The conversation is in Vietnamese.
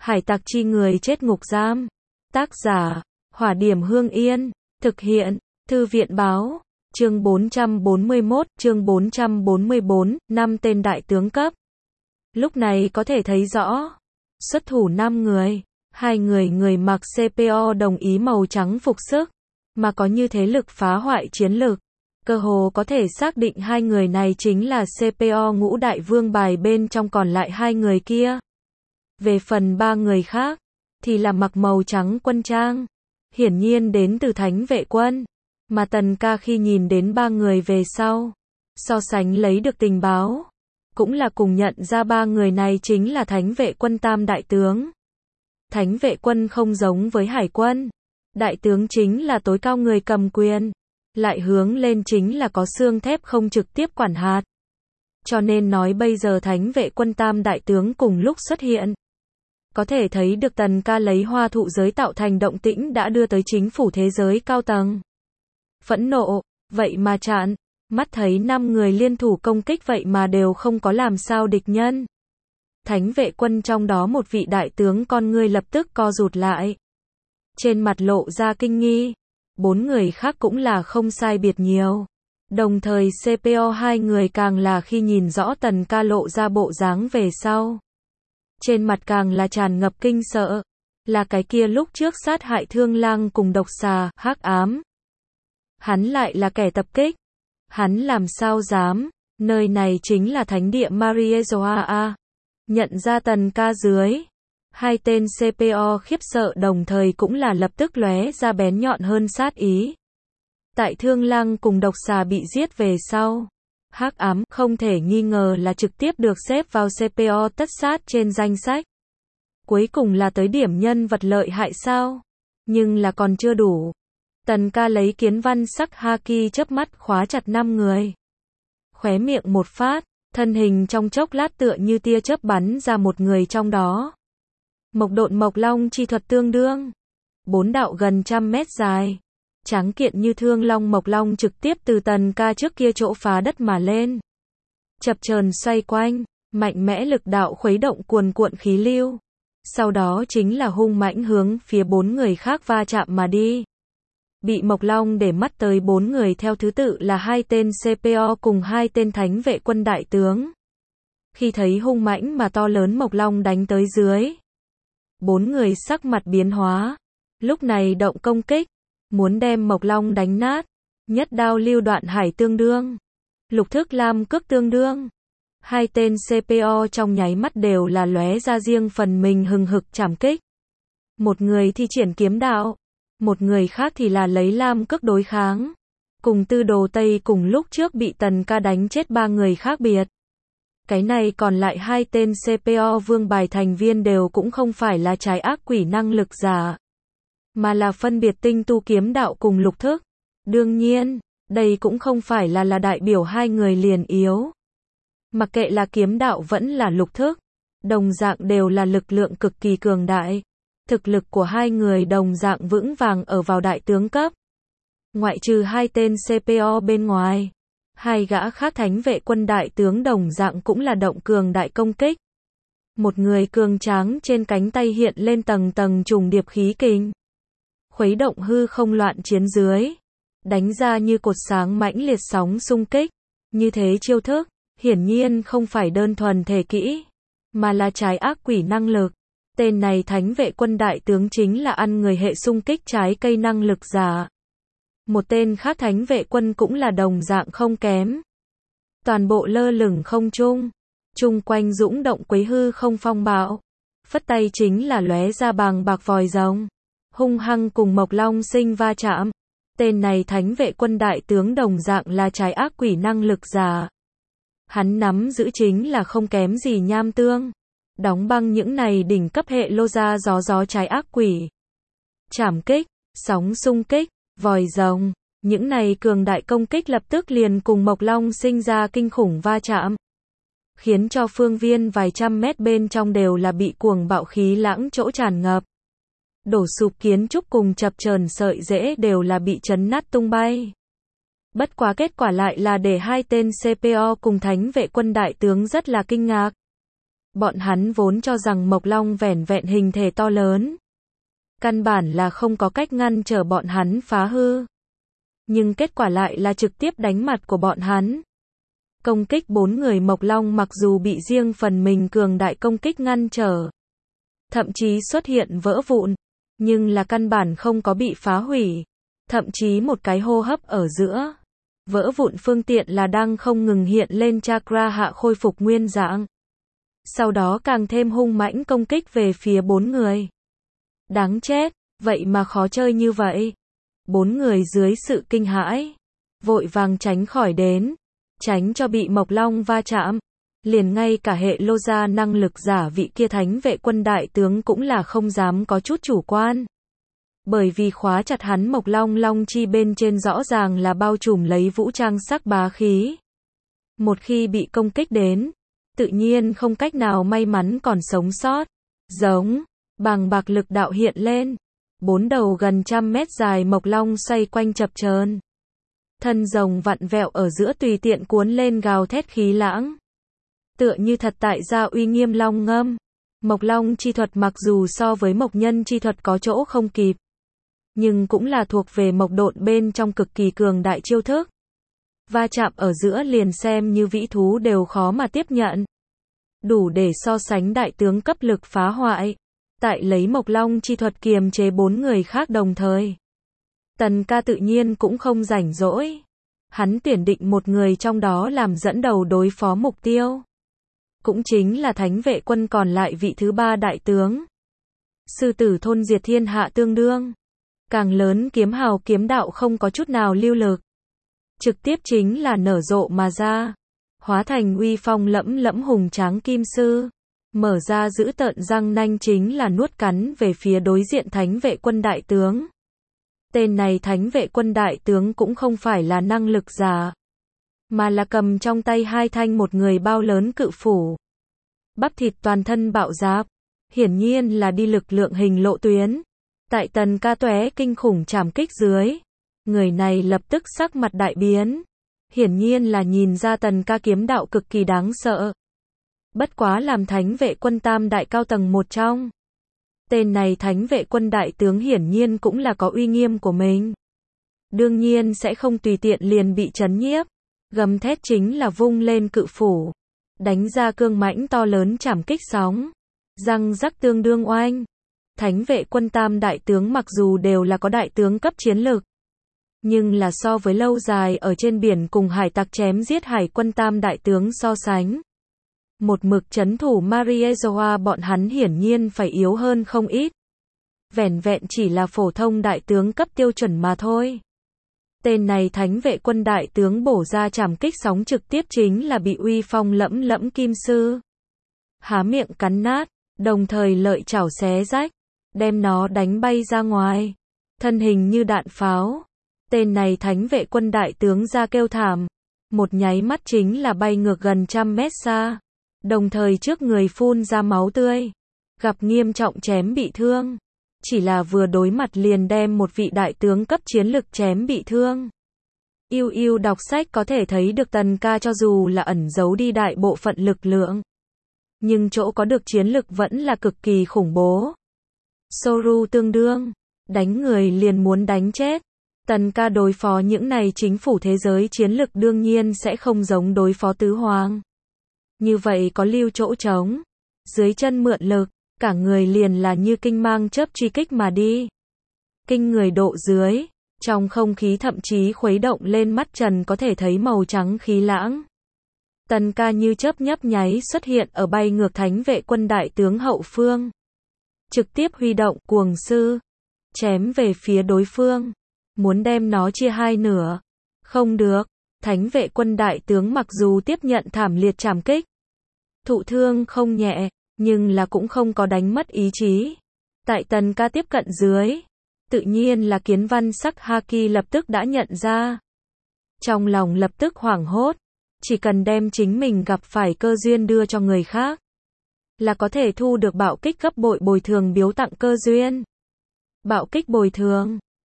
Hải tặc chi người chết ngục giam. Tác giả, Hỏa Điểm Hương Yên. Thực hiện, Thư viện báo. Chương 441, chương 444, 5 tên đại tướng cấp. Lúc này có thể thấy rõ. Xuất thủ 5 người. 2 người mặc CPO đồng ý màu trắng phục sức. Mà có như thế lực phá hoại chiến lược. Cơ hồ có thể xác định 2 người này chính là CPO ngũ đại vương bài bên trong, còn lại 2 người kia. Về phần 3 người khác, thì là mặc màu trắng quân trang. Hiển nhiên đến từ Thánh Vệ Quân. Mà Tần Ca khi nhìn đến 3 người về sau, so sánh lấy được tình báo, cũng là cùng nhận ra 3 người này chính là Thánh Vệ Quân tam đại tướng. Thánh Vệ Quân không giống với Hải Quân. Đại tướng chính là tối cao người cầm quyền. Lại hướng lên chính là có xương thép không trực tiếp quản hạt. Cho nên nói bây giờ Thánh Vệ Quân tam đại tướng cùng lúc xuất hiện. Có thể thấy được Tần Ca lấy hoa thụ giới tạo thành động tĩnh đã đưa tới chính phủ thế giới cao tầng. Phẫn nộ, vậy mà chặn. Mắt thấy 5 người liên thủ công kích vậy mà đều không có làm sao địch nhân. Thánh Vệ Quân trong đó một vị đại tướng con ngươi lập tức co rụt lại. Trên mặt lộ ra kinh nghi. 4 người khác cũng là không sai biệt nhiều. Đồng thời CPO 2 người càng là khi nhìn rõ Tần Ca lộ ra bộ dáng về sau. Trên mặt càng là tràn ngập kinh sợ. Là cái kia lúc trước sát hại Thương Lang cùng độc xà, Hắc Ám. Hắn lại là kẻ tập kích. Hắn làm sao dám, nơi này chính là thánh địa Mariejoa. Nhận ra Tần Ca dưới. 2 tên CPO khiếp sợ đồng thời cũng là lập tức lóe ra bén nhọn hơn sát ý. Tại Thương Lang cùng độc xà bị giết về sau, Hắc Ám không thể nghi ngờ là trực tiếp được xếp vào CPO tất sát trên danh sách. Cuối cùng là tới điểm nhân vật lợi hại sao? Nhưng là còn chưa đủ. Tần Ca lấy kiến văn sắc haki chớp mắt khóa chặt 5 người. Khóe miệng một phát, thân hình trong chốc lát tựa như tia chớp bắn ra một người trong đó. Mộc độn Mộc Long chi thuật tương đương. 4 đạo gần 100 mét dài. Tráng kiện như Thương Long Mộc Long trực tiếp từ Tần Ca trước kia chỗ phá đất mà lên. Chập chờn xoay quanh, mạnh mẽ lực đạo khuấy động cuồn cuộn khí lưu. Sau đó chính là hung mãnh hướng phía 4 người khác va chạm mà đi. Bị Mộc Long để mắt tới 4 người theo thứ tự là 2 tên CPO cùng 2 tên Thánh Vệ Quân đại tướng. Khi thấy hung mãnh mà to lớn Mộc Long đánh tới dưới, 4 người sắc mặt biến hóa. Lúc này động công kích, muốn đem Mộc Long đánh nát. Nhất đao lưu đoạn hải tương đương, lục thức lam cước tương đương. 2 tên CPO trong nháy mắt đều là lóe ra riêng phần mình hừng hực trảm kích. Một người thi triển kiếm đạo, một người khác thì là lấy lam cước đối kháng. Cùng Tư Đồ Tây cùng lúc trước bị Tần Ca đánh chết 3 người khác biệt. Cái này còn lại 2 tên CPO vương bài thành viên đều cũng không phải là trái ác quỷ năng lực giả, mà là phân biệt tinh tu kiếm đạo cùng lục thức. Đương nhiên, đây cũng không phải là đại biểu 2 người liền yếu. Mặc kệ là kiếm đạo vẫn là lục thức, đồng dạng đều là lực lượng cực kỳ cường đại. Thực lực của 2 người đồng dạng vững vàng ở vào đại tướng cấp. Ngoại trừ 2 tên CPO bên ngoài, 2 gã khác Thánh Vệ Quân đại tướng đồng dạng cũng là động cường đại công kích. Một người cường tráng trên cánh tay hiện lên tầng tầng trùng điệp khí kình. Khuấy động hư không loạn chiến dưới. Đánh ra như cột sáng mãnh liệt sóng xung kích. Như thế chiêu thức, hiển nhiên không phải đơn thuần thể kỹ, mà là trái ác quỷ năng lực. Tên này Thánh Vệ Quân đại tướng chính là ăn người hệ xung kích trái cây năng lực giả. Một tên khác Thánh Vệ Quân cũng là đồng dạng không kém. Toàn bộ lơ lửng không trung, chung quanh dũng động quấy hư không phong bạo. Phất tay chính là lóe ra bàng bạc vòi rồng, hung hăng cùng Mộc Long sinh va chạm. Tên này Thánh Vệ Quân đại tướng đồng dạng là trái ác quỷ năng lực giả. Hắn nắm giữ chính là không kém gì nham tương. Đóng băng những này đỉnh cấp hệ lô ra gió trái ác quỷ. Trảm kích, sóng xung kích, vòi rồng, những này cường đại công kích lập tức liền cùng Mộc Long sinh ra kinh khủng va chạm. Khiến cho phương viên vài trăm mét bên trong đều là bị cuồng bạo khí lãng chỗ tràn ngập. Đổ sụp kiến trúc cùng chập chờn sợi rễ đều là bị chấn nát tung bay. Bất quá kết quả lại là để 2 tên CPO cùng Thánh Vệ Quân đại tướng rất là kinh ngạc. Bọn hắn vốn cho rằng Mộc Long vẻn vẹn hình thể to lớn, căn bản là không có cách ngăn trở bọn hắn phá hư. Nhưng kết quả lại là trực tiếp đánh mặt của bọn hắn. Công kích 4 người Mộc Long mặc dù bị riêng phần mình cường đại công kích ngăn trở, thậm chí xuất hiện vỡ vụn, nhưng là căn bản không có bị phá hủy. Thậm chí một cái hô hấp ở giữa, vỡ vụn phương tiện là đang không ngừng hiện lên chakra hạ khôi phục nguyên dạng. Sau đó càng thêm hung mãnh công kích về phía 4 người. Đáng chết, vậy mà khó chơi như vậy. 4 người dưới sự kinh hãi, vội vàng tránh khỏi đến, tránh cho bị Mộc Long va chạm. Liền ngay cả hệ lô gia năng lực giả vị kia thánh vệ quân đại tướng cũng là không dám có chút chủ quan. Bởi vì khóa chặt hắn Mộc Long long chi bên trên rõ ràng là bao trùm lấy vũ trang sắc bá khí. Một khi bị công kích đến, tự nhiên không cách nào may mắn còn sống sót. Giống, bàng bạc lực đạo hiện lên. 4 đầu gần 100 mét dài Mộc Long xoay quanh chập chờn. Thân rồng vặn vẹo ở giữa tùy tiện cuốn lên gào thét khí lãng. Tựa như thật tại gia uy nghiêm long ngâm. Mộc Long chi thuật mặc dù so với Mộc Nhân chi thuật có chỗ không kịp, nhưng cũng là thuộc về Mộc Độn bên trong cực kỳ cường đại chiêu thức. Va chạm ở giữa liền xem như vĩ thú đều khó mà tiếp nhận. Đủ để so sánh đại tướng cấp lực phá hoại. Tại lấy Mộc Long chi thuật kiềm chế 4 người khác đồng thời. Tần ca tự nhiên cũng không rảnh rỗi. Hắn tuyển định một người trong đó làm dẫn đầu đối phó mục tiêu. Cũng chính là thánh vệ quân còn lại vị thứ 3 đại tướng. Sư tử thôn diệt thiên hạ tương đương. Càng lớn kiếm hào kiếm đạo không có chút nào lưu lực. Trực tiếp chính là nở rộ mà ra. Hóa thành uy phong lẫm lẫm hùng tráng kim sư. Mở ra giữ tợn răng nanh chính là nuốt cắn về phía đối diện thánh vệ quân đại tướng. Tên này thánh vệ quân đại tướng cũng không phải là năng lực giả, mà là cầm trong tay 2 thanh một người bao lớn cự phủ. Bắp thịt toàn thân bạo dạp, hiển nhiên là đi lực lượng hình lộ tuyến. Tại Tần ca tóe kinh khủng trảm kích dưới, người này lập tức sắc mặt đại biến. Hiển nhiên là nhìn ra Tần ca kiếm đạo cực kỳ đáng sợ. Bất quá làm thánh vệ quân tam đại cao tầng một trong. Tên này thánh vệ quân đại tướng hiển nhiên cũng là có uy nghiêm của mình. Đương nhiên sẽ không tùy tiện liền bị chấn nhiếp. Gầm thét chính là vung lên cự phủ. Đánh ra cương mãnh to lớn trảm kích sóng. Răng rắc tương đương oanh. Thánh vệ quân tam đại tướng mặc dù đều là có đại tướng cấp chiến lực, nhưng là so với lâu dài ở trên biển cùng hải tặc chém giết hải quân tam đại tướng so sánh. Một mực trấn thủ Mariejoa bọn hắn hiển nhiên phải yếu hơn không ít. Vẻn vẹn chỉ là phổ thông đại tướng cấp tiêu chuẩn mà thôi. Tên này thánh vệ quân đại tướng bổ ra trảm kích sóng trực tiếp chính là bị uy phong lẫm lẫm kim sư. Há miệng cắn nát, đồng thời lợi chảo xé rách, đem nó đánh bay ra ngoài. Thân hình như đạn pháo. Tên này thánh vệ quân đại tướng ra kêu thảm. Một nháy mắt chính là bay ngược gần 100 mét xa. Đồng thời trước người phun ra máu tươi. Gặp nghiêm trọng chém bị thương. Chỉ là vừa đối mặt liền đem một vị đại tướng cấp chiến lực chém bị thương. Yêu đọc sách có thể thấy được Tần ca cho dù là ẩn giấu đi đại bộ phận lực lượng, nhưng chỗ có được chiến lực vẫn là cực kỳ khủng bố. Soru tương đương. Đánh người liền muốn đánh chết. Tần ca đối phó những này chính phủ thế giới chiến lực đương nhiên sẽ không giống đối phó tứ hoàng. Như vậy có lưu chỗ trống. Dưới chân mượn lực, cả người liền là như kinh mang chớp truy kích mà đi. Kinh người độ dưới, trong không khí thậm chí khuấy động lên mắt trần có thể thấy màu trắng khí lãng. Tần ca như chớp nhấp nháy xuất hiện ở bay ngược thánh vệ quân đại tướng hậu phương. Trực tiếp huy động cuồng sư, chém về phía đối phương. Muốn đem nó chia hai nửa. Không được, thánh vệ quân đại tướng mặc dù tiếp nhận thảm liệt trảm kích, thụ thương không nhẹ, nhưng là cũng không có đánh mất ý chí. Tại Tần ca tiếp cận dưới, tự nhiên là kiến văn sắc Haki lập tức đã nhận ra. Trong lòng lập tức hoảng hốt, chỉ cần đem chính mình gặp phải cơ duyên đưa cho người khác, là có thể thu được bạo kích gấp bội bồi thường biếu tặng cơ duyên. Bạo kích bồi thường,